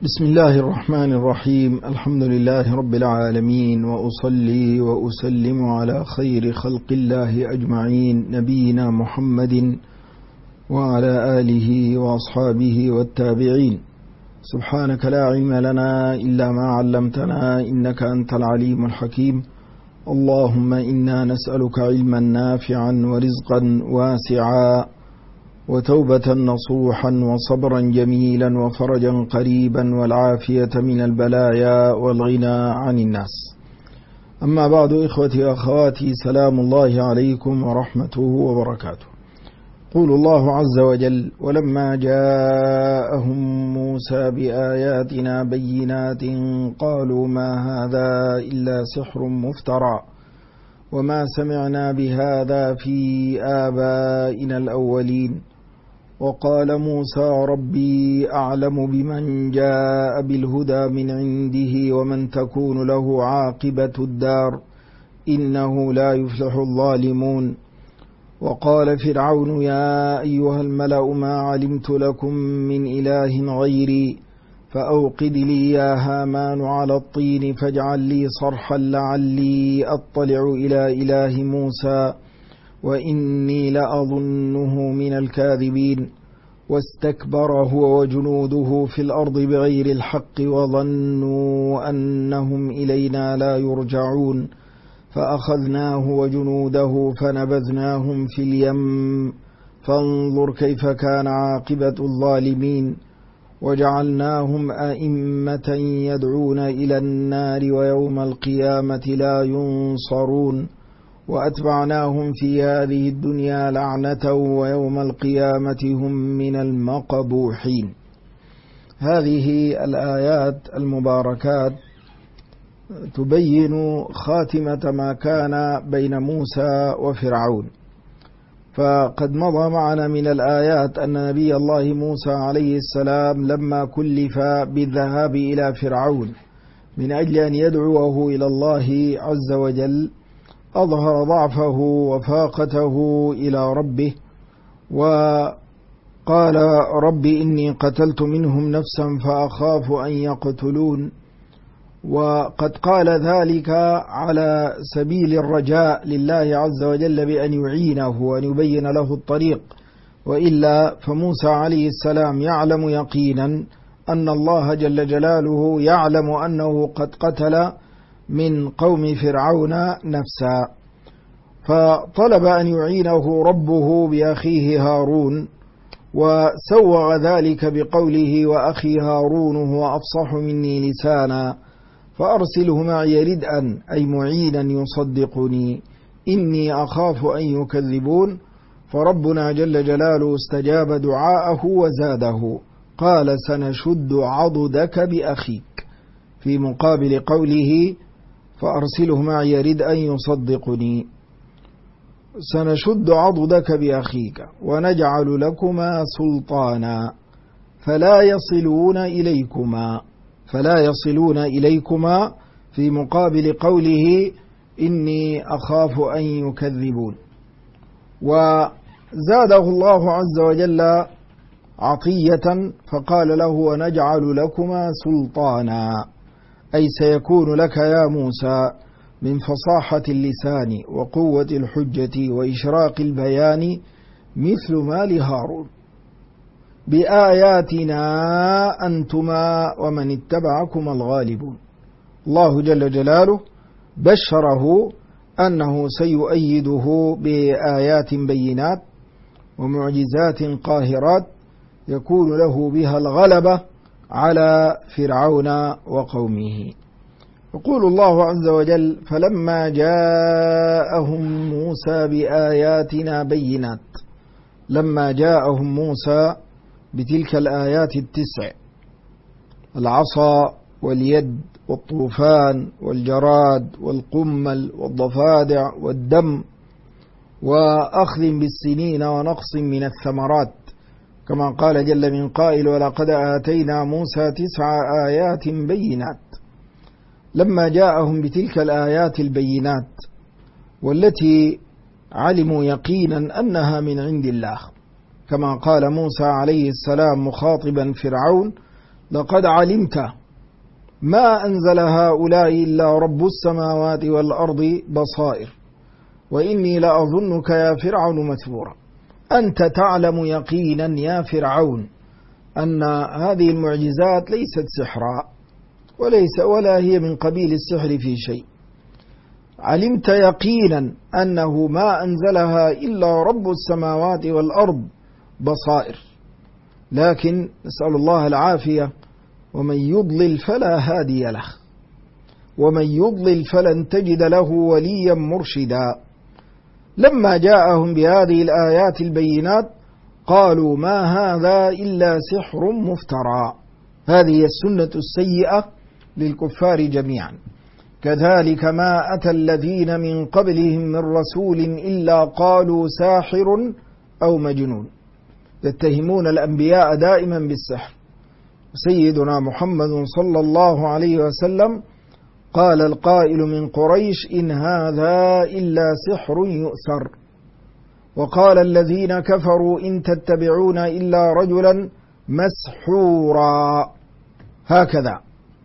بسم الله الرحمن الرحيم. الحمد لله رب العالمين، وأصلي وأسلم على خير خلق الله أجمعين، نبينا محمد وعلى آله وأصحابه والتابعين. سبحانك لا علم لنا إلا ما علمتنا، إنك أنت العليم الحكيم. اللهم إنا نسألك علما نافعا ورزقا واسعا وتوبة نصوحا وصبرا جميلا وفرجا قريبا والعافية من البلايا والغنى عن الناس. أما بعد، إخوتي وأخواتي، سلام الله عليكم ورحمته وبركاته. قول الله عز وجل: ولما جاءهم موسى بآياتنا بينات قالوا ما هذا إلا سحر مفترى وما سمعنا بهذا في آبائنا الأولين. وقال موسى ربي أعلم بمن جاء بالهدى من عنده ومن تكون له عاقبة الدار إنه لا يفلح الظالمون. وقال فرعون يا أيها الملأ ما علمت لكم من إله غيري فأوقد لي يا هامان على الطين فاجعل لي صرحا لعلي أطلع إلى إله موسى وإني لأظنه من الكاذبين. واستكبر هو وجنوده في الأرض بغير الحق وظنوا أنهم إلينا لا يرجعون فأخذناه وجنوده فنبذناهم في اليم فانظر كيف كان عاقبة الظالمين. وجعلناهم أئمة يدعون إلى النار ويوم القيامة لا ينصرون. وأتبعناهم في هذه الدنيا لعنة ويوم القيامة هم من المقبوحين. هذه الآيات المباركات تبين خاتمة ما كان بين موسى وفرعون. فقد مضى معنا من الآيات أن نبي الله موسى عليه السلام لما كلف بالذهاب إلى فرعون من أجل أن يدعوه إلى الله عز وجل أظهر ضعفه وفاقته إلى ربه وقال رب إني قتلت منهم نفسا فأخاف أن يقتلون. وقد قال ذلك على سبيل الرجاء لله عز وجل بأن يعينه وأن يبين له الطريق، وإلا فموسى عليه السلام يعلم يقينا أن الله جل جلاله يعلم أنه قد قتل من قوم فرعون نفسا، فطلب أن يعينه ربه بأخيه هارون، وسوغ ذلك بقوله وأخي هارون هو أفصح مني لسانا فأرسله معي ردءا أي معينا يصدقني إني أخاف أن يكذبون. فربنا جل جلاله استجاب دعاءه وزاده، قال سنشد عضدك بأخيك، في مقابل قوله فأرسله معي ردءا يصدقني. سنشد عضدك بأخيك ونجعل لكما سلطانا فلا يصلون إليكما في مقابل قوله إني أخاف أن يكذبون. وزاده الله عز وجل عطية فقال له ونجعل لكما سلطانا، أي سيكون لك يا موسى من فصاحة اللسان وقوة الحجة وإشراق البيان مثل ما لهارون بآياتنا أنتما ومن اتبعكما الغالبون. الله جل جلاله بشره أنه سيؤيده بآيات بينات ومعجزات قاهرات يكون له بها الغلبة على فرعون وقومه. يقول الله عز وجل فلما جاءهم موسى بآياتنا بينات، لما جاءهم موسى بتلك الآيات 9، العصا واليد والطوفان والجراد والقمل والضفادع والدم وأخذ بالسنين ونقص من الثمرات، كما قال جل من قائل ولقد آتينا موسى 9 آيات بينات. لما جاءهم بتلك الآيات البينات والتي علموا يقينا أنها من عند الله، كما قال موسى عليه السلام مخاطبا فرعون لقد علمت ما أنزل هؤلاء إلا رب السماوات والأرض بصائر وإني لأظنك يا فرعون مثبورا. أنت تعلم يقينا يا فرعون أن هذه المعجزات ليست سحرا ولا هي من قبيل السحر في شيء. علمت يقينا أنه ما أنزلها إلا رب السماوات والأرض بصائر، لكن نسأل الله العافية، ومن يضلل فلا هادي له ومن يضلل فلن تجد له وليا مرشدا. لما جاءهم بهذه الآيات البينات قالوا ما هذا إلا سحر مفترى. هذه السنة السيئة للكفار جميعا. كذلك ما أتى الذين من قبلهم من رسول إلا قالوا ساحر أو مجنون. يتهمون الأنبياء دائما بالسحر. سيدنا محمد صلى الله عليه وسلم قال القائل من قريش إن هذا إلا سحر يؤثر، وقال الذين كفروا إن تتبعون إلا رجلا مسحورا. هكذا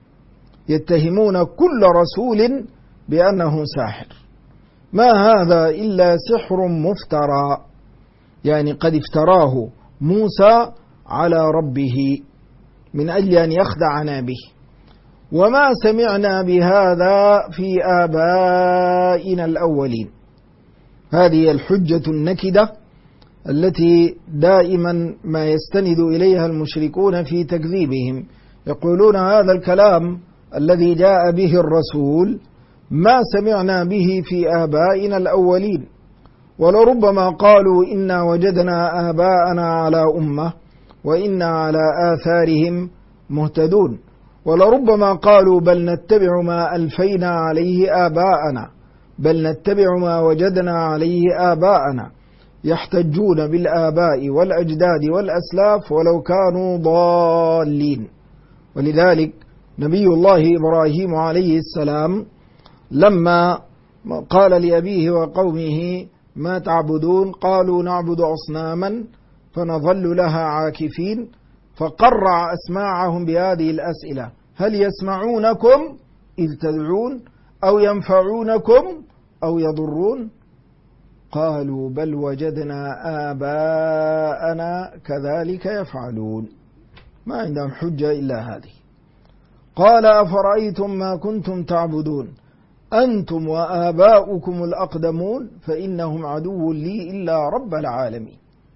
يتهمون كل رسول بأنه ساحر. ما هذا إلا سحر مفترى، يعني قد افتراه موسى على ربه من أجل أن يخدعنا به. وما سمعنا بهذا في آبائنا الأولين. هذه الحجة النكدة التي دائما ما يستند إليها المشركون في تكذيبهم. يقولون هذا الكلام الذي جاء به الرسول ما سمعنا به في آبائنا الأولين، ولربما قالوا إنا وجدنا آباءنا على أمة وإنا على آثارهم مهتدون، ولربما قالوا بل نتبع ما ألفينا عليه آباءنا، بل نتبع ما وجدنا عليه آباءنا. يحتجون بالآباء والأجداد والأسلاف ولو كانوا ضالين. ولذلك نبي الله إبراهيم عليه السلام لما قال لأبيه وقومه ما تعبدون قالوا نعبد أصناما فنظل لها عاكفين، فقرع أسماعهم بهذه الأسئلة: هل يسمعونكم إذ تدعون أو ينفعونكم أو يضرون؟ قالوا بل وجدنا آباءنا كذلك يفعلون. ما عندهم حجة إلا هذه. قال أفرأيتم ما كنتم تعبدون أنتم وآباؤكم الأقدمون فإنهم عدو لي إلا رب العالمين.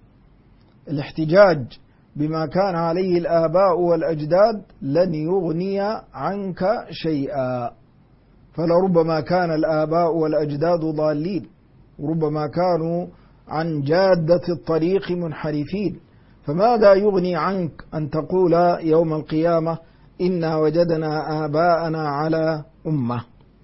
الاحتجاج بما كان عليه الآباء والأجداد لن يغني عنك شيئا، فلربما كان الآباء والأجداد ضالين، وربما كانوا عن جادة الطريق منحرفين، فماذا يغني عنك أن تقول يوم القيامة إنا وجدنا آباءنا على أمة؟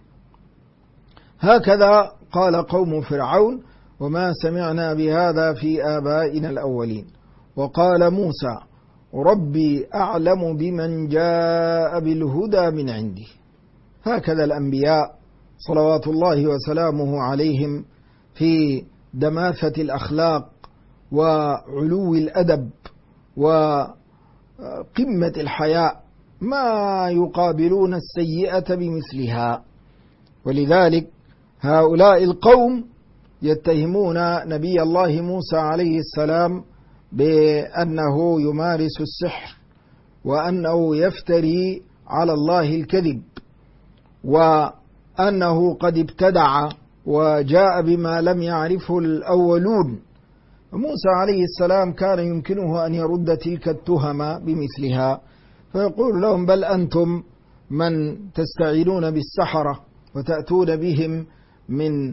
هكذا قال قوم فرعون وما سمعنا بهذا في آبائنا الأولين. وقال موسى ربي أعلم بمن جاء بالهدى من عندي. هكذا الأنبياء صلوات الله وسلامه عليهم في دماثة الأخلاق وعلو الأدب وقمة الحياء ما يقابلون السيئة بمثلها. ولذلك هؤلاء القوم يتهمون نبي الله موسى عليه السلام بأنه يمارس السحر وأنه يفتري على الله الكذب وأنه قد ابتدع وجاء بما لم يعرفه الأولون. موسى عليه السلام كان يمكنه أن يرد تلك التهم بمثلها فيقول لهم بل أنتم من تستعينون بالسحرة وتأتون بهم من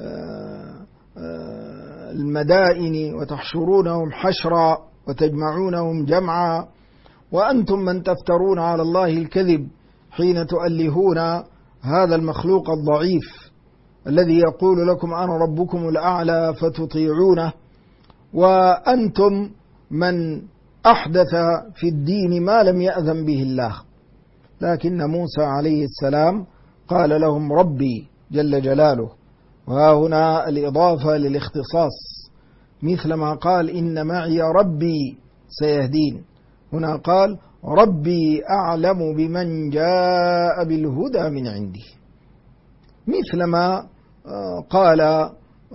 المدائن وتحشرونهم حشرا وتجمعونهم جمعا، وأنتم من تفترون على الله الكذب حين تؤلهون هذا المخلوق الضعيف الذي يقول لكم أنا ربكم الأعلى فتطيعونه، وأنتم من أحدث في الدين ما لم يأذن به الله. لكن موسى عليه السلام قال لهم ربي جل جلاله، وها هنا الإضافة للاختصاص، مثلما قال إن معي ربي سيهدين، هنا قال ربي أعلم بمن جاء بالهدى من عنده، مثلما قال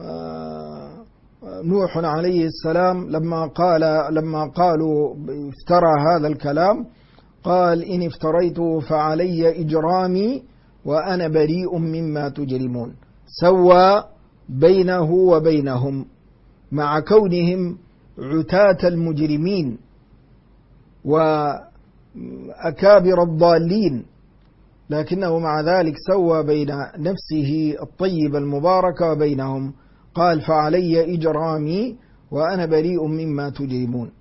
نوح عليه السلام لما قالوا افترى هذا الكلام، قال إن افتريته فعلي إجرامي وأنا بريء مما تجرمون. سوى بينه وبينهم مع كونهم عتاة المجرمين وأكابر الضالين، لكنه مع ذلك سوى بين نفسه الطيب المبارك وبينهم، قال فعلي إجرامي وأنا بريء مما تجرمون.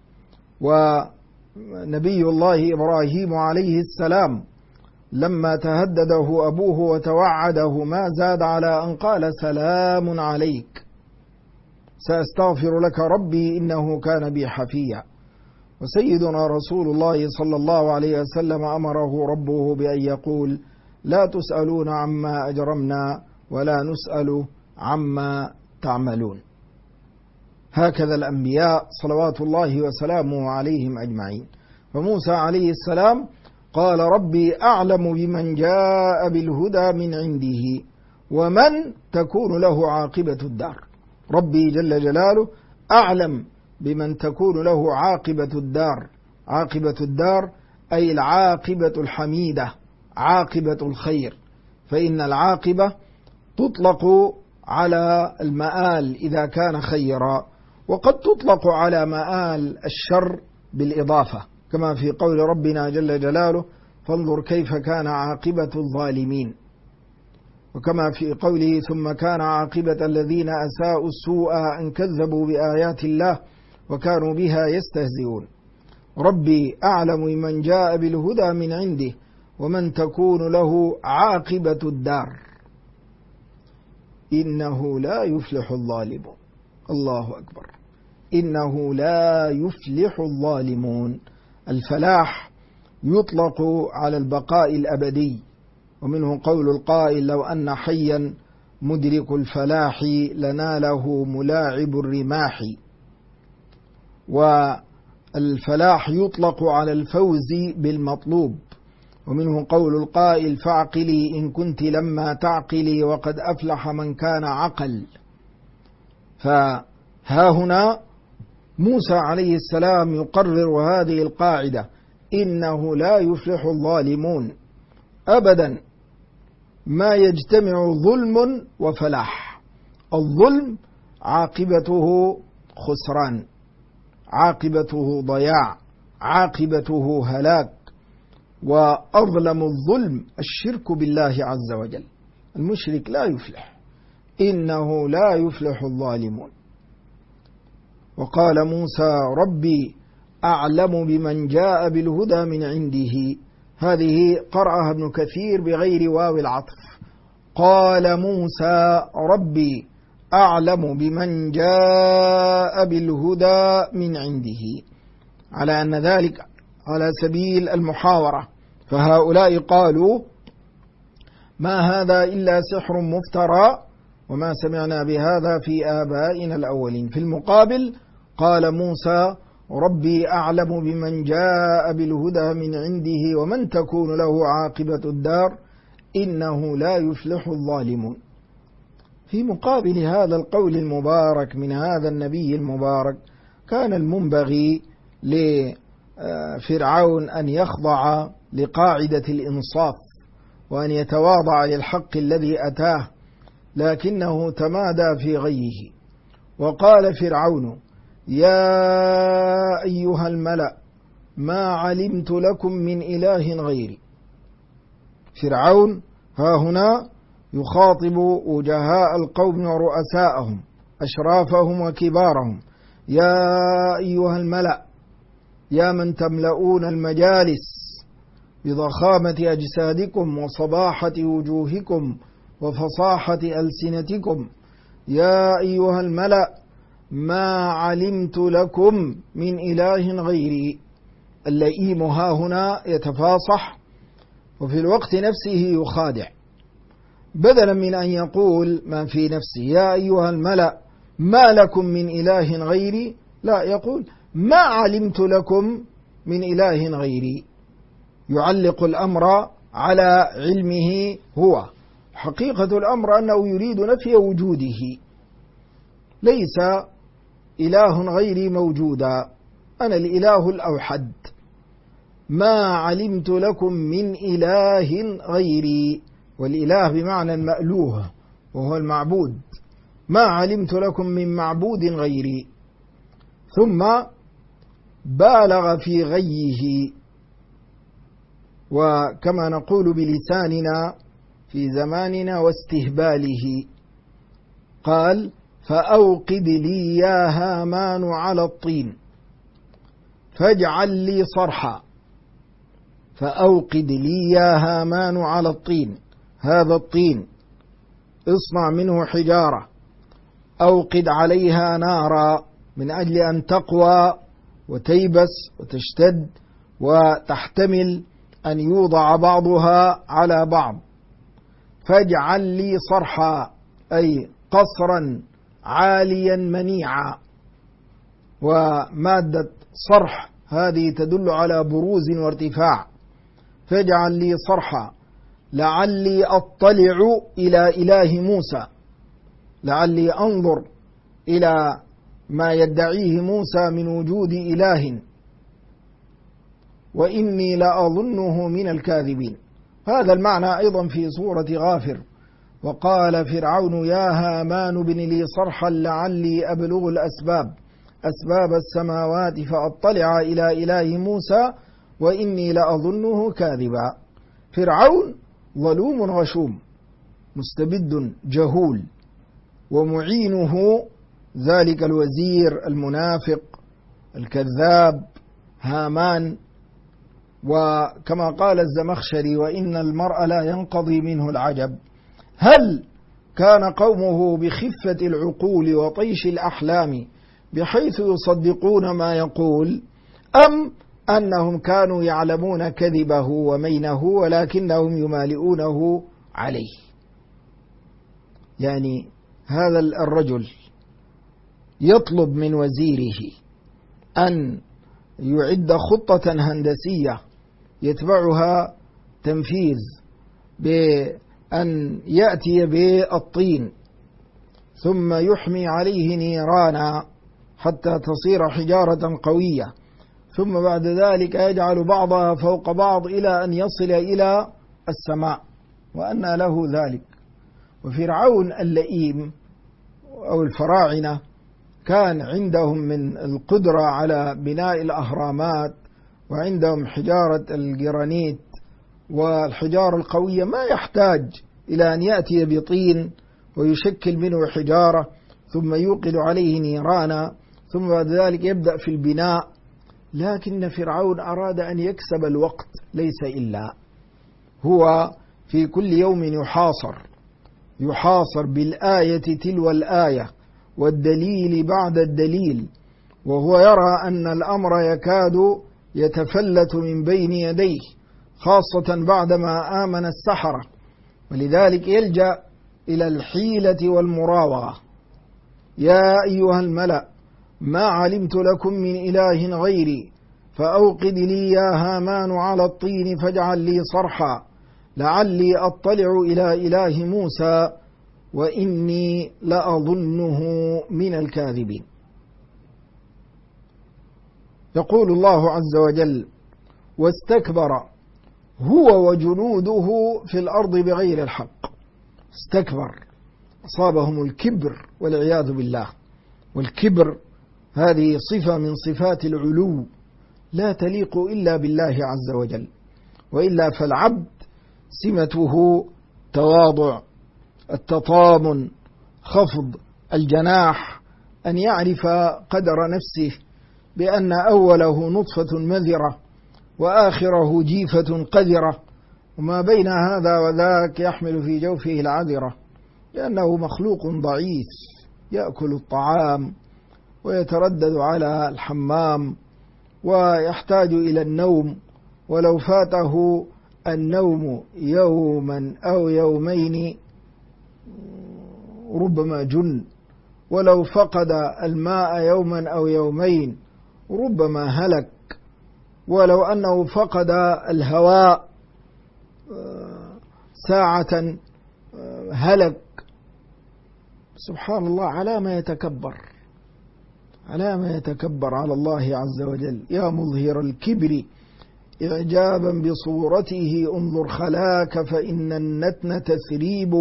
ونبي الله إبراهيم عليه السلام لما تهدده أبوه وتوعده ما زاد على أن قال سلام عليك سأستغفر لك ربي إنه كان بي حفيا. وسيدنا رسول الله صلى الله عليه وسلم أمره ربه بأن يقول لا تسألون عما أجرمنا ولا نسأل عما تعملون. هكذا الأنبياء صلوات الله وسلامه عليهم أجمعين. فموسى عليه السلام قال ربي أعلم بمن جاء بالهدى من عنده ومن تكون له عاقبة الدار. ربي جل جلاله أعلم بمن تكون له عاقبة الدار. عاقبة الدار أي العاقبة الحميدة، عاقبة الخير، فإن العاقبة تطلق على المآل إذا كان خيرا، وقد تطلق على مآل الشر بالإضافة، كما في قول ربنا جل جلاله فانظر كيف كان عاقبة الظالمين، وكما في قوله ثم كان عاقبة الذين أساءوا السوء أن كذبوا بآيات الله وكانوا بها يستهزئون. ربي أعلم من جاء بالهدى من عنده ومن تكون له عاقبة الدار إنه لا يفلح الظالمون. الله أكبر، إنه لا يفلح الظالمون. الفلاح يطلق على البقاء الأبدي، ومنه قول القائل لو أن حيا مدرك الفلاح لناله ملاعب الرماح. والفلاح يطلق على الفوز بالمطلوب، ومنه قول القائل فاعقلي إن كنت لما تعقلي وقد أفلح من كان عقل. فها هنا موسى عليه السلام يقرر هذه القاعدة إنه لا يفلح الظالمون أبدا، ما يجتمع ظلم وفلاح. الظلم عاقبته خسران، عاقبته ضياع، عاقبته هلاك. وأظلم الظلم الشرك بالله عز وجل، المشرك لا يفلح، إنه لا يفلح الظالمون. وقال موسى ربي أعلم بمن جاء بالهدى من عنده، هذه قرأها ابن كثير بغير واو العطف. قال موسى ربي أعلم بمن جاء بالهدى من عنده، على أن ذلك على سبيل المحاورة. فهؤلاء قالوا ما هذا إلا سحر مفترى وما سمعنا بهذا في آبائنا الأولين. في المقابل قال موسى ربي أعلم بمن جاء بالهدى من عنده ومن تكون له عاقبة الدار إنه لا يفلح الظالمون. في مقابل هذا القول المبارك من هذا النبي المبارك كان المنبغي لفرعون أن يخضع لقاعدة الإنصاف وأن يتواضع للحق الذي أتاه، لكنه تمادى في غيه. وقال فرعون يا أيها الملأ ما علمت لكم من إله غيري. فرعون ها هنا يخاطب وجهاء القوم ورؤساءهم أشرافهم وكبارهم، يا أيها الملأ، يا من تملؤون المجالس بضخامة أجسادكم وصباحة وجوهكم وفصاحة ألسنتكم، يا أيها الملأ ما علمت لكم من إله غيري. اللئيم ها هنا يتفاصح وفي الوقت نفسه يخادع، بدلا من أن يقول ما في نفسه يا أيها الملأ ما لكم من إله غيري، لا، يقول ما علمت لكم من إله غيري. يعلق الأمر على علمه هو. حقيقة الأمر أنه يريد نفي وجوده، ليس إله غيري موجودا، أنا الإله الأوحد، ما علمت لكم من إله غيري، والإله بمعنى المألوه وهو المعبود، ما علمت لكم من معبود غيري. ثم بالغ في غيه، وكما نقول بلساننا في زماننا واستهباله، قال فأوقد لي يا هامان على الطين فاجعل لي صرحا. فأوقد لي يا هامان على الطين، هذا الطين اصنع منه حجارة، أوقد عليها نارا من أجل أن تقوى وتيبس وتشتد وتحتمل أن يوضع بعضها على بعض. فاجعل لي صرحا أي قصرا عاليا منيعا، ومادة صرح هذه تدل على بروز وارتفاع. فاجعل لي صرحا لعلي أطلع إلى إله موسى، لعلي أنظر إلى ما يدعيه موسى من وجود إله، وإني لأظنه من الكاذبين. هذا المعنى أيضا في سورة غافر. وقال فرعون يا هامان ابن لي صرحا لعلي أبلغ أسباب السماوات فأطلع إلى إله موسى وإني لأظنه كاذبا. فرعون ظلوم غشوم مستبد جهول، ومعينه ذلك الوزير المنافق الكذاب هامان. وكما قال الزمخشري وإن المرء لا ينقضي منه العجب، هل كان قومه بخفة العقول وطيش الأحلام بحيث يصدقون ما يقول، أم أنهم كانوا يعلمون كذبه ومينه ولكنهم يمالئونه عليه؟ يعني هذا الرجل يطلب من وزيره أن يعد خطة هندسية يتبعها تنفيذ بأن يأتي بالطين ثم يحمي عليه نيرانا حتى تصير حجارة قوية، ثم بعد ذلك يجعل بعضها فوق بعض إلى أن يصل إلى السماء، وأن له ذلك. وفرعون اللئيم أو الفراعنة كان عندهم من القدرة على بناء الأهرامات، وعندهم حجارة الجرانيت والحجارة القوية، ما يحتاج إلى أن يأتي بطين ويشكل منه حجارة ثم يوقد عليه نيرانا ثم بعد ذلك يبدأ في البناء. لكن فرعون أراد أن يكسب الوقت، ليس إلا هو في كل يوم يحاصر بالآية تلو الآية والدليل بعد الدليل، وهو يرى أن الأمر يكاد يتفلت من بين يديه، خاصة بعدما آمن السحرة، ولذلك يلجأ إلى الحيلة والمراوغة. يا أيها الملأ ما علمت لكم من إله غيري فأوقد لي يا هامان على الطين فاجعل لي صرحا لعلي أطلع إلى إله موسى وإني لأظنه من الكاذبين. يقول الله عز وجل واستكبر هو وجنوده في الأرض بغير الحق. استكبر، أصابهم الكبر والعياذ بالله. والكبر هذه صفة من صفات العلو لا تليق إلا بالله عز وجل، وإلا فالعبد سمته تواضع، التطامن، خفض الجناح، أن يعرف قدر نفسه بأن أوله نطفة مذرة وآخره جيفة قذرة، وما بين هذا وذاك يحمل في جوفه العذرة، لأنه مخلوق ضعيف يأكل الطعام ويتردد على الحمام ويحتاج إلى النوم، ولو فاته النوم يوما أو يومين ربما جن، ولو فقد الماء يوما أو يومين ربما هلك. ولو أنه فقد الهواء ساعة هلك. سبحان الله، على ما يتكبر، على ما يتكبر على الله عز وجل. يا مظهر الكبر إعجابا بصورته انظر خلاك فإن النتن تثريب.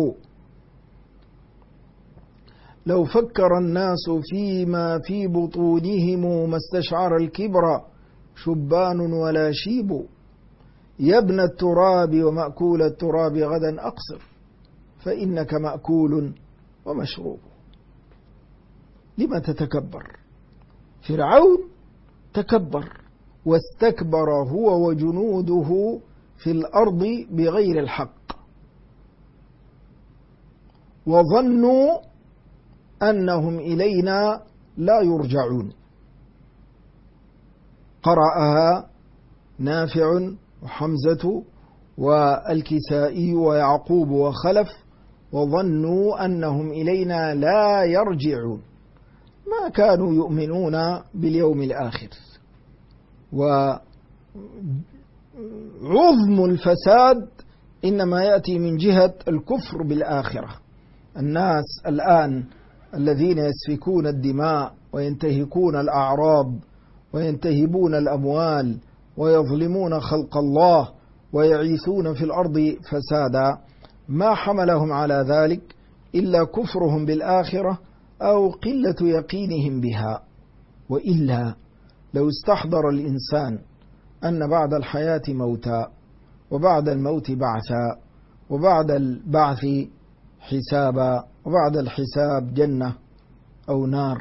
لو فكر الناس فيما في بطونهم ما استشعر الكبر شبان ولا شيب. يا ابن التراب ومأكول التراب غدا أقصر فإنك مأكول ومشروب. لما تتكبر؟ فرعون تكبر واستكبر هو وجنوده في الأرض بغير الحق، وظنوا أنهم إلينا لا يرجعون. قرأها نافع وحمزة والكسائي ويعقوب وخلف، وظنوا أنهم إلينا لا يرجعون، ما كانوا يؤمنون باليوم الآخر. وعظم الفساد إنما يأتي من جهة الكفر بالآخرة. الناس الآن الذين يسفكون الدماء وينتهكون الأعراض وينتهبون الأموال ويظلمون خلق الله ويعيثون في الأرض فسادا، ما حملهم على ذلك إلا كفرهم بالآخرة أو قلة يقينهم بها. وإلا لو استحضر الإنسان أن بعد الحياة موتا وبعد الموت بعثا وبعد البعث حسابا وبعد الحساب جنة أو نار،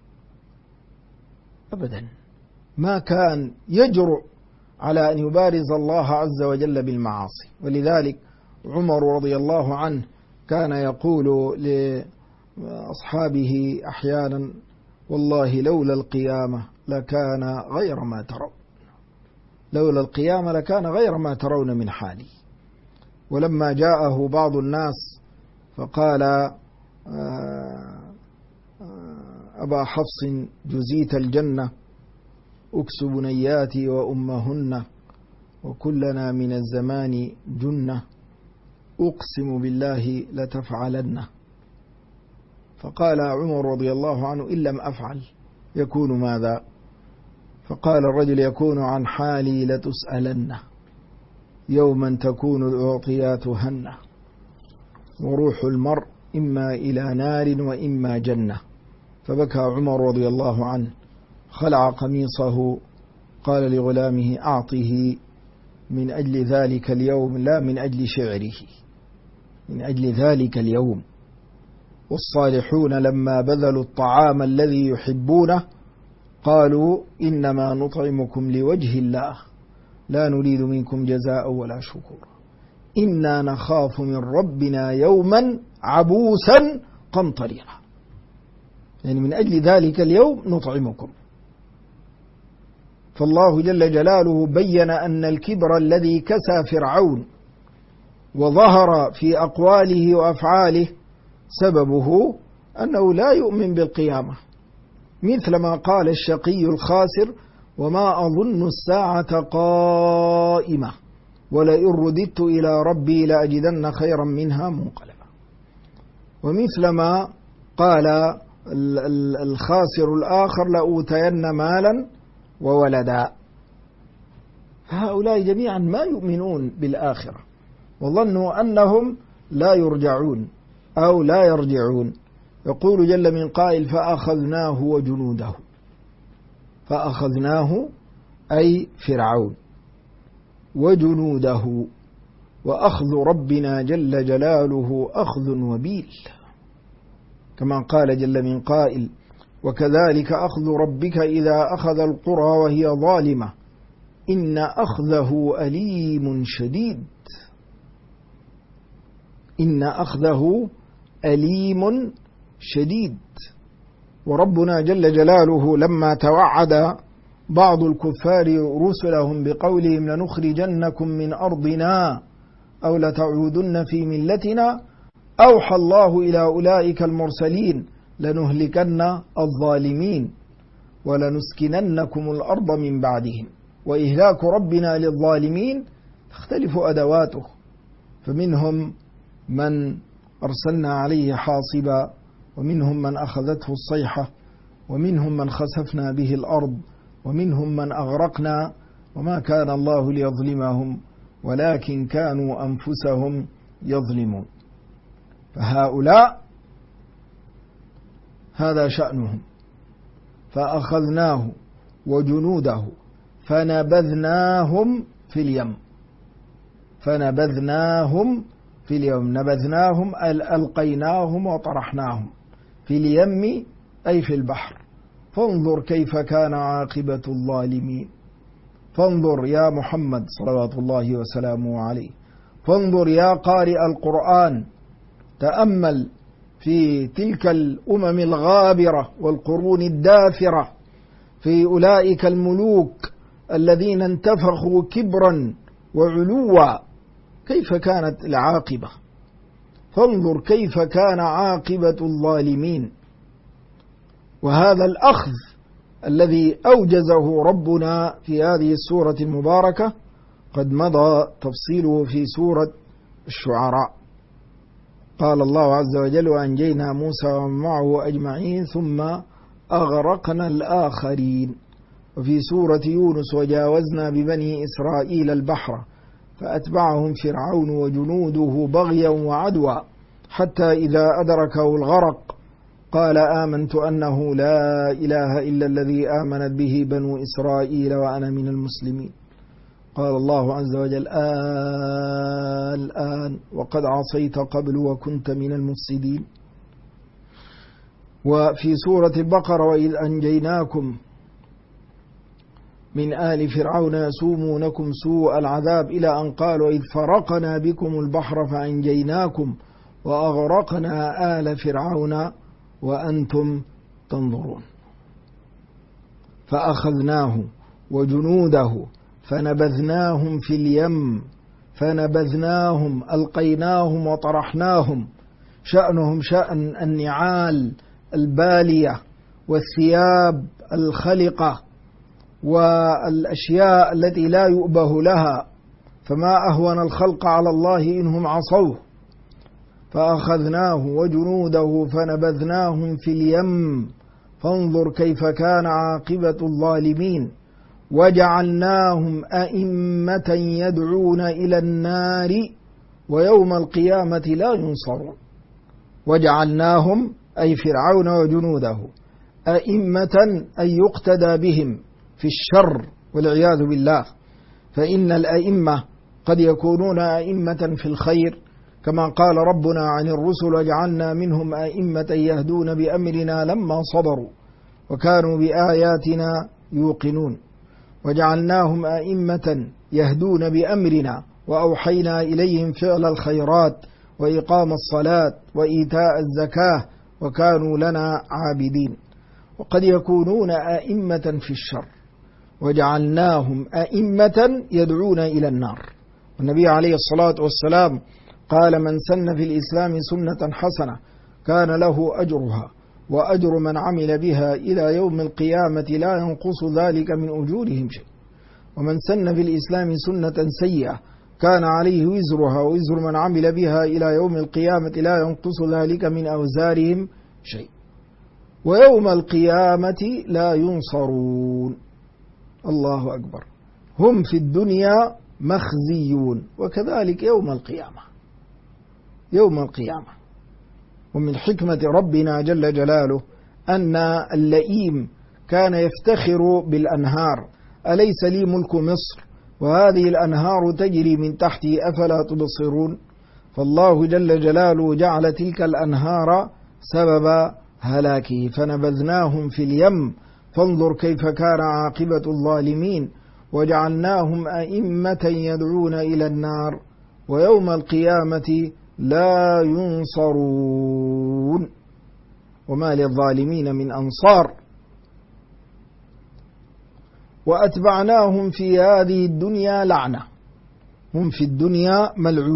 أبدا ما كان يجرؤ على أن يبارز الله عز وجل بالمعاصي. ولذلك عمر رضي الله عنه كان يقول لأصحابه أحيانا: والله لولا القيامة لكان غير ما ترون، لولا القيامة لكان غير ما ترون من حالي. ولما جاءه بعض الناس فقال: أبا حفص جزيت الجنة أكسب بنياتي وأمهن وكلنا من الزمان جنة أقسم بالله لتفعلن. فقال عمر رضي الله عنه: إن لم أفعل يكون ماذا؟ فقال الرجل: يكون عن حالي لتسألن يوما تكون الأعطيات هنة وروح المرء إما إلى نار وإما جنة. فبكى عمر رضي الله عنه، خلع قميصه، قال لغلامه: أعطه من أجل ذلك اليوم لا من أجل شعره، من أجل ذلك اليوم. والصالحون لما بذلوا الطعام الذي يحبونه قالوا: إنما نطعمكم لوجه الله لا نريد منكم جزاء ولا شكورا إنا نخاف من ربنا يوما عبوسا قمطريرا. يعني من أجل ذلك اليوم نطعمكم. فالله جل جلاله بين أن الكبر الذي كسى فرعون وظهر في أقواله وأفعاله سببه أنه لا يؤمن بالقيامة، مثلما قال الشقي الخاسر: وما أظن الساعة قائمة ولئن رددت إلى ربي لأجدن خيرا منها منقلبا. ومثلما قال الخاسر الآخر: لأوتين مالا وولدا. هؤلاء جميعا ما يؤمنون بالآخرة وظنوا أنهم لا يرجعون أو لا يرجعون. يقول جل من قائل: فأخذناه وجنوده. فأخذناه أي فرعون وجنوده، وأخذ ربنا جل جلاله أخذ وبيل، كما قال جل من قائل: وكذلك أخذ ربك إذا أخذ القرى وهي ظالمة إن أخذه أليم شديد. إن أخذه أليم شديد. وربنا جل جلاله لما توعد بعض الكفار رسلهم بقولهم: لنخرجنكم من أرضنا أو لتعودن في ملتنا، أوحى الله إلى أولئك المرسلين: لنهلكن الظالمين ولنسكننكم الأرض من بعدهم وإهلاك ربنا للظالمين تختلف أدواته، فمنهم من أرسلنا عليه حاصبا، ومنهم من أخذته الصيحة، ومنهم من خسفنا به الأرض، ومنهم من أغرقنا، وما كان الله ليظلمهم ولكن كانوا أنفسهم يظلمون. فهؤلاء هذا شأنهم، فأخذناه وجنوده فنبذناهم في اليم. نبذناهم ألقيناهم وطرحناهم في اليم أي في البحر. فانظر كيف كان عاقبة الظالمين. فانظر يا محمد صلوات الله وسلامه عليه، فانظر يا قارئ القرآن، تأمل في تلك الأمم الغابرة والقرون الدافرة، في أولئك الملوك الذين انتفخوا كبرا وعلوا، كيف كانت العاقبة. فانظر كيف كان عاقبة الظالمين. وهذا الأخذ الذي أوجزه ربنا في هذه السورة المباركة قد مضى تفصيله في سورة الشعراء. قال الله عز وجل: وأنجينا موسى ومن معه أجمعين ثم أغرقنا الآخرين. وفي سورة يونس: وجاوزنا ببني إسرائيل البحر فأتبعهم فرعون وجنوده بغيا وعدوا حتى إذا أدركه الغرق قال آمنت أنه لا إله إلا الذي آمنت به بنو إسرائيل وأنا من المسلمين. قال الله عز وجل: الآن وقد عصيت قبل وكنت من المفسدين. وفي سورة البقرة: وإذ أنجيناكم من آل فرعون يسومونكم سوء العذاب إلى أن قالوا إذ فرقنا بكم البحر فأنجيناكم وأغرقنا آل فرعون وأنتم تنظرون. فأخذناه وجنوده فنبذناهم في اليم. فنبذناهم ألقيناهم وطرحناهم. شأنهم شأن النعال البالية والثياب الخلقة والأشياء التي لا يؤبه لها، فما أهون الخلق على الله إنهم عصوه. فأخذناه وجنوده فنبذناهم في اليم. فانظر كيف كان عاقبة الظالمين. وجعلناهم أئمة يدعون إلى النار ويوم القيامة لا ينصرون. وجعلناهم أي فرعون وجنوده أئمة أي يقتدى بهم في الشر والعياذ بالله. فإن الأئمة قد يكونون أئمة في الخير، كما قال ربنا عن الرسل: وجعلنا منهم أئمة يهدون بأمرنا لما صبروا وكانوا بآياتنا يوقنون. وجعلناهم أئمة يهدون بأمرنا وأوحينا إليهم فعل الخيرات وإقام الصلاة وإيتاء الزكاة وكانوا لنا عابدين. وقد يكونون أئمة في الشر. وجعلناهم أئمة يدعون إلى النار. والنبي عليه الصلاة والسلام قال: من سن في الإسلام سنة حسنة كان له أجرها وأجر من عمل بها إلى يوم القيامة لا ينقص ذلك من أجورهم شيء. ومن سن في الإسلام سنة سيئة كان عليه وزرها ووزر من عمل بها إلى يوم القيامة لا ينقص ذلك من أوزارهم شيء. ويوم القيامة لا ينصرون. الله أكبر. هم في الدنيا مخزيون، وكذلك يوم القيامة. يوم القيامة. ومن حكمة ربنا جل جلاله أن اللئيم كان يفتخر بالأنهار: أليس لي ملك مصر وهذه الأنهار تجري من تحتي أفلا تبصرون. فالله جل جلاله جعل تلك الأنهار سبب هلاكه. فنبذناهم في اليم. فانظر كيف كان عاقبة الظالمين. وجعلناهم أئمة يدعون إلى النار ويوم القيامة لا ينصرون وما للظالمين من أنصار. وأتبعناهم في هذه الدنيا لعنة. هم في الدنيا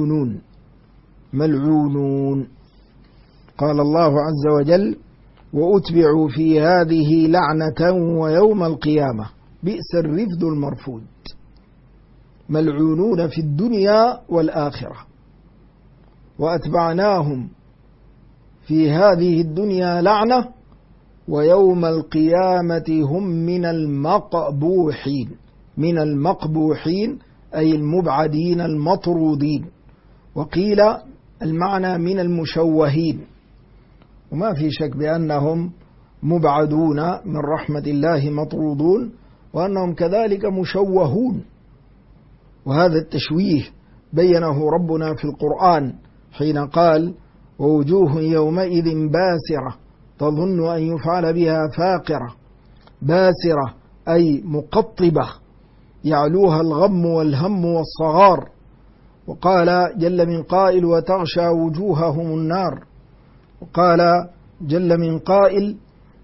ملعونون. قال الله عز وجل: وأتبعوا في هذه لعنة ويوم القيامة بئس الرفد المرفود، ملعونون في الدنيا والآخرة، وأتبعناهم في هذه الدنيا لعنة ويوم القيامة هم من المقبوحين. من المقبوحين أي المبعدين المطرودين، وقيل المعنى من المشوهين، وما في شك بأنهم مبعدون من رحمة الله مطرودون، وأنهم كذلك مشوهون. وهذا التشويه بينه ربنا في القرآن حين قال ووجوه يومئذ باسرة تظن أن يفعل بها فاقرة. باسرة أي مقطبة يعلوها الغم والهم والصغار. وقال جل من قائل وتغشى وجوههم النار. وقال جل من قائل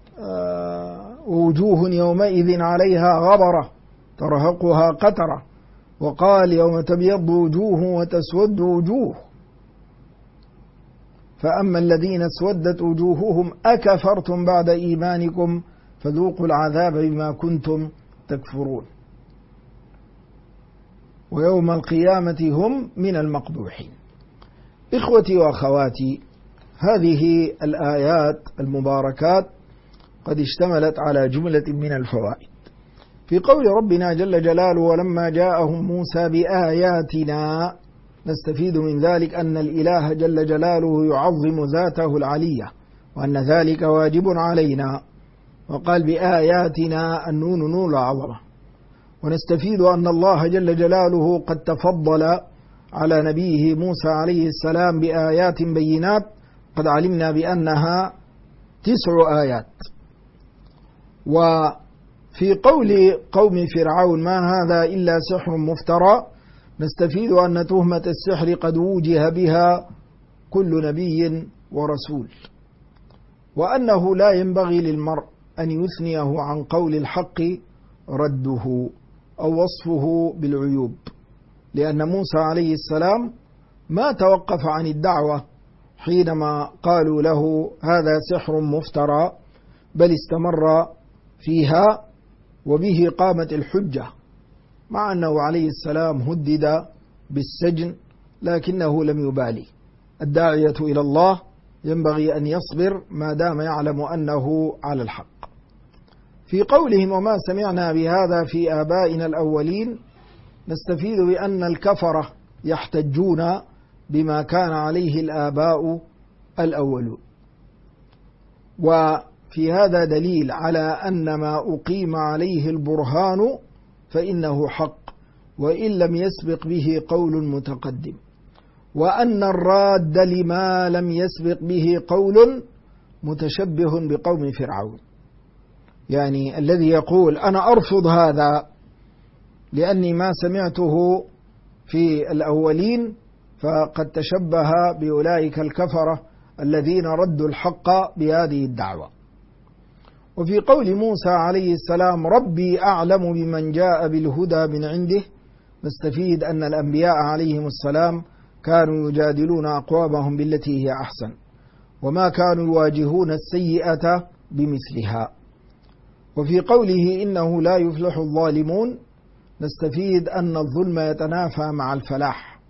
ووجوه يومئذ عليها غبرة ترهقها قترة. وقال يوم تبيض وجوه وتسود وجوه، فأما الذين اسودت وجوههم أكفرتم بعد إيمانكم فذوقوا العذاب بما كنتم تكفرون. ويوم القيامة هم من المقبوحين. إخوتي وأخواتي، هذه الآيات المباركات قد اشتملت على جملة من الفوائد. في قول ربنا جل جلاله ولما جاءهم موسى بآياتنا، نستفيد من ذلك أن الإله جل جلاله يعظم ذاته العلية، وأن ذلك واجب علينا. وقال بآياتنا النون نون العظمة. ونستفيد أن الله جل جلاله قد تفضل على نبيه موسى عليه السلام بآيات بينات قد علمنا بأنها 9 آيات. وفي قول قوم فرعون ما هذا إلا سحر مفترى، نستفيد أن تهمة السحر قد وجه بها كل نبي ورسول، وأنه لا ينبغي للمرء أن يثنيه عن قول الحق رده أو وصفه بالعيوب، لأن موسى عليه السلام ما توقف عن الدعوة حينما قالوا له هذا سحر مفترى، بل استمر فيها وبه قامت الحجة، مع أنه عليه السلام هدد بالسجن لكنه لم يبالي. الداعية إلى الله ينبغي أن يصبر ما دام يعلم أنه على الحق. في قولهم وما سمعنا بهذا في آبائنا الأولين، نستفيد بأن الكفرة يحتجون بما كان عليه الآباء الأولون، وفي هذا دليل على أن ما أقيم عليه البرهان فإنه حق وإن لم يسبق به قول متقدم، وأن الراد لما لم يسبق به قول متشبه بقوم فرعون. يعني الذي يقول أنا أرفض هذا لأني ما سمعته في الأولين فقد تشبه بأولئك الكفرة الذين ردوا الحق بهذه الدعوة. وفي قول موسى عليه السلام ربي أعلم بمن جاء بالهدى من عنده، نستفيد أن الأنبياء عليهم السلام كانوا يجادلون أقوامهم بالتي هي أحسن، وما كانوا يواجهون السيئة بمثلها. وفي قوله إنه لا يفلح الظالمون، نستفيد أن الظلم يتنافى مع الفلاح،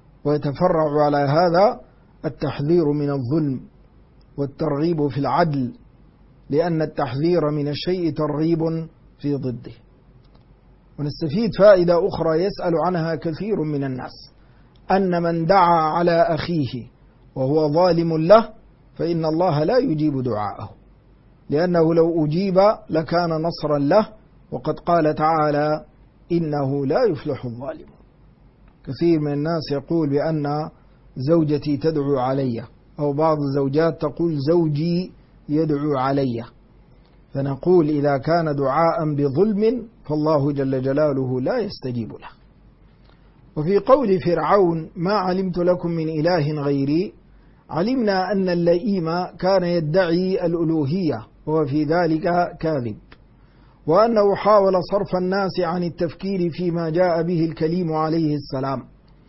ويتفرع على هذا التحذير من الظلم والترغيب في العدل، لأن التحذير من الشيء ترغيب في ضده. ونستفيد فائدة أخرى يسأل عنها كثير من الناس، أن من دعا على أخيه وهو ظالم له فإن الله لا يجيب دعاءه، لأنه لو أجيب لكان نصرا له، وقد قال تعالى إنه لا يفلح الظالمون. كثير من الناس يقول بأن زوجتي تدعو علي، أو بعض الزوجات تقول زوجي يدعو علي، فنقول إذا كان دعاء بظلم فالله جل جلاله لا يستجيب له. وفي قول فرعون ما علمت لكم من إله غيري، علمنا أن اللئيم كان يدعي الألوهية وفي ذلك كاذب، وأنه حاول صرف الناس عن التفكير فيما جاء به الكليم عليه السلام،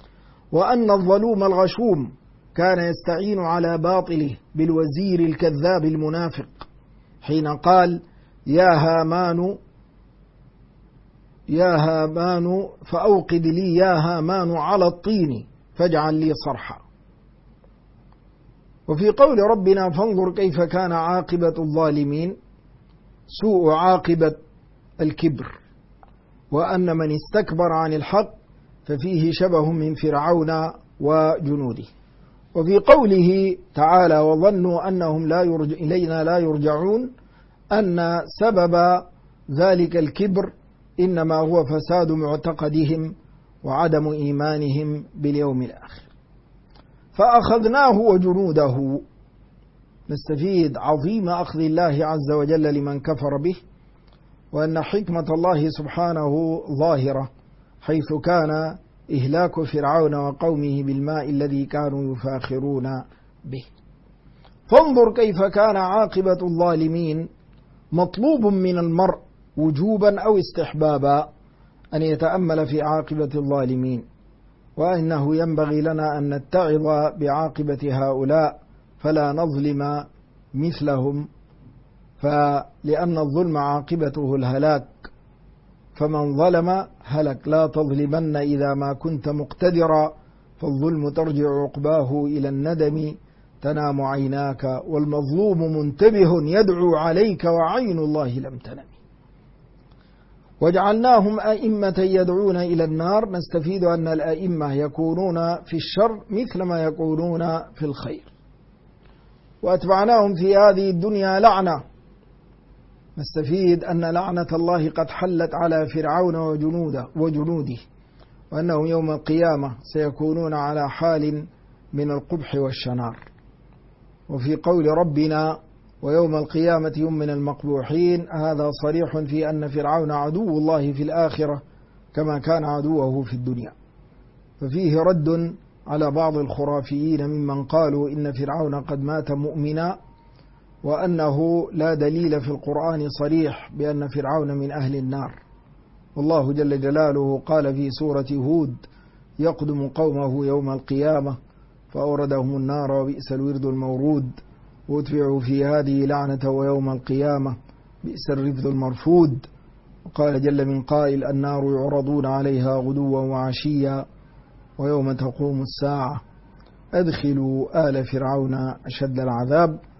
وأن الظلوم الغشوم كان يستعين على باطله بالوزير الكذاب المنافق حين قال يا هامان يا هامان فأوقد لي يا هامان على الطين فاجعل لي صرحا. وفي قول ربنا فانظر كيف كان عاقبة الظالمين، سوء عاقبة الكبر، وأن من استكبر عن الحق ففيه شبه من فرعون وجنوده. وفي قوله تعالى وظنوا أنهم إلينا لا يرجعون، أن سبب ذلك الكبر إنما هو فساد معتقدهم وعدم إيمانهم باليوم الآخر. فأخذناه وجنوده، نستفيد عظيم أخذ الله عز وجل لمن كفر به، وأن حكمة الله سبحانه ظاهرة، حيث كان إهلاك فرعون وقومه بالماء الذي كانوا يفاخرون به. فانظر كيف كان عاقبة الظالمين، مطلوب من المرء وجوبا أو استحبابا أن يتأمل في عاقبة الظالمين، وأنه ينبغي لنا أن نتعظ بعاقبة هؤلاء فلا نظلم مثلهم، لأن الظلم عاقبته الهلاك، فمن ظلم هلك. لا تظلمن إذا ما كنت مقتدرا، فالظلم ترجع عقباه إلى الندم تنام عيناك، والمظلوم منتبه يدعو عليك وعين الله لم تنم. وجعلناهم أئمة يدعون إلى النار، نستفيد أن الأئمة يكونون في الشر مثل ما يكونون في الخير. وأتبعناهم في هذه الدنيا لعنة، نستفيد أن لعنة الله قد حلت على فرعون وجنوده، وأنهم يوم القيامة سيكونون على حال من القبح والشنار. وفي قول ربنا ويوم القيامة هم من المقبوحين، هذا صريح في أن فرعون عدو الله في الآخرة كما كان عدوه في الدنيا. ففيه رد على بعض الخرافيين ممن قالوا إن فرعون قد مات مؤمنا، وأنه لا دليل في القرآن صريح بأن فرعون من أهل النار. والله جل جلاله قال في سورة هود يقدم قومه يوم القيامة فأوردهم النار وبئس الورد المورود، واتبعوا في هذه لعنة ويوم القيامة بئس الرفد المرفود. وقال جل من قائل النار يعرضون عليها غدوا وعشيا ويوم تقوم الساعة أدخلوا آل فرعون أشد العذاب.